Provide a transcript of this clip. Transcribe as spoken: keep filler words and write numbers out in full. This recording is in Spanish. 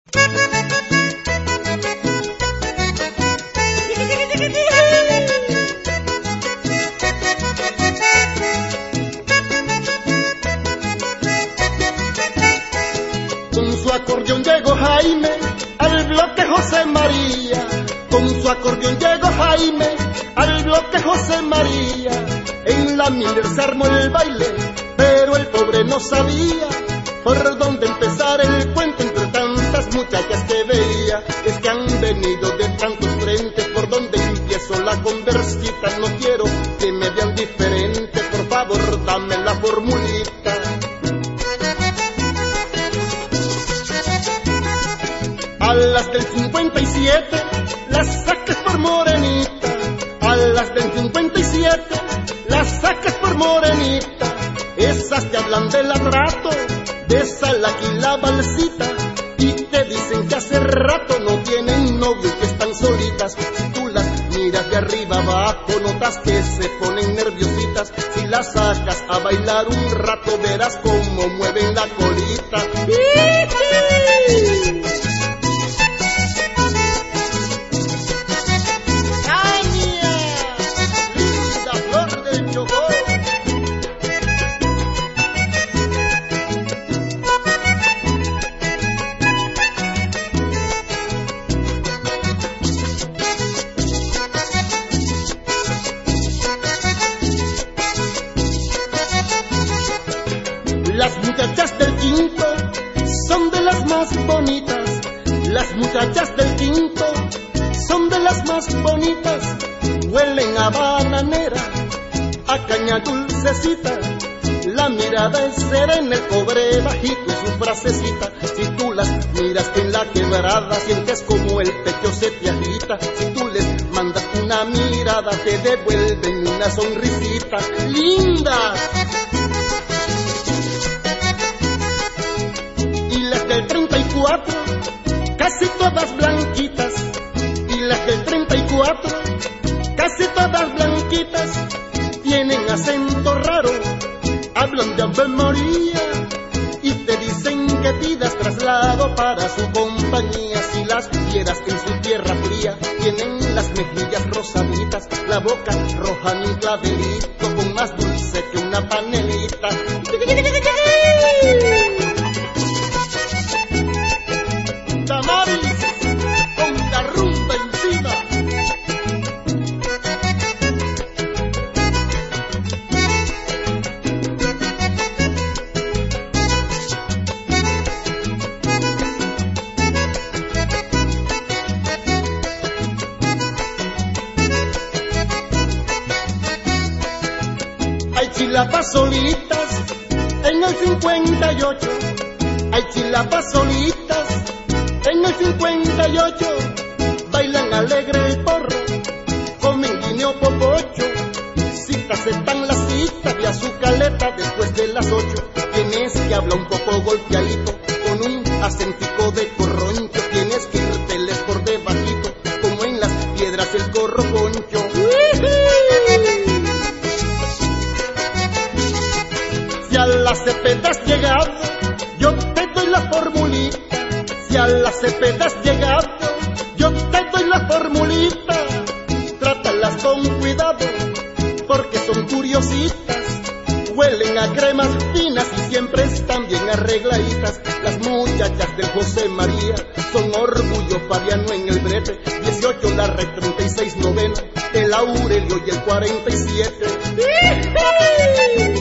Con su acordeón llegó Jaime al bloque José María. Con su acordeón llegó Jaime al bloque José María. En la Miller se armó el baile, pero el pobre no sabía por dónde empezar el cuento entre tantas muchachas que veía. Es que han venido de tantos frentes, por donde empiezo la conversita. No quiero que me vean diferente, por favor dame la formulita. A las del cincuenta y siete las saques por morenita. A las del cincuenta y siete las saques por morenita. Esas te hablan del rato, de esa la que la balsita, y te dicen que hace rato no tienen novio y que están solitas. Si tú las miras de arriba abajo, notas que se ponen nerviositas. Si las sacas a bailar un rato, verás cómo mueven la colita. Las muchachas del quinto son de las más bonitas. Las muchachas del quinto son de las más bonitas. Huelen a bananera, a caña dulcecita. La mirada es serena, el cobre bajito y su frasecita. Si tú las miras en la quebrada, sientes como el pecho se te agita. Si tú les mandas una mirada, te devuelven una sonrisita. ¡Lindas! Del treinta y cuatro, casi todas blanquitas. Y las del treinta y cuatro, casi todas blanquitas. Tienen acento raro, hablan de Ave María, y te dicen que pidas traslado para su compañía. Si las vieras en su tierra fría, tienen las mejillas rosaditas, la boca roja en un clavelito, con más dulce que una panelita. Tamaris, con la rumba encima. Hay chilapas solitas en el cincuenta y ocho. Hay chilapas solitas en el cincuenta y ocho, bailan alegre el porro, comen guineo popocho. Citas están las citas de azucaleta después de las ocho. Tienes que hablar un poco golpeadito, con un acentico de corroncho. Tienes que irteles por debajito, como en las piedras el corro concho. Si a la Cepeda has llegado, yo te doy la formulita. Si a la Cepeda has llegado, yo te doy la formulita. Trátalas con cuidado, porque son curiositas. Huelen a cremas finas y siempre están bien arregladitas. Las muchachas del José María son orgullo Fabiano en el brete. dieciocho la red, treinta y seis novena, el Aurelio y el cuarenta y siete.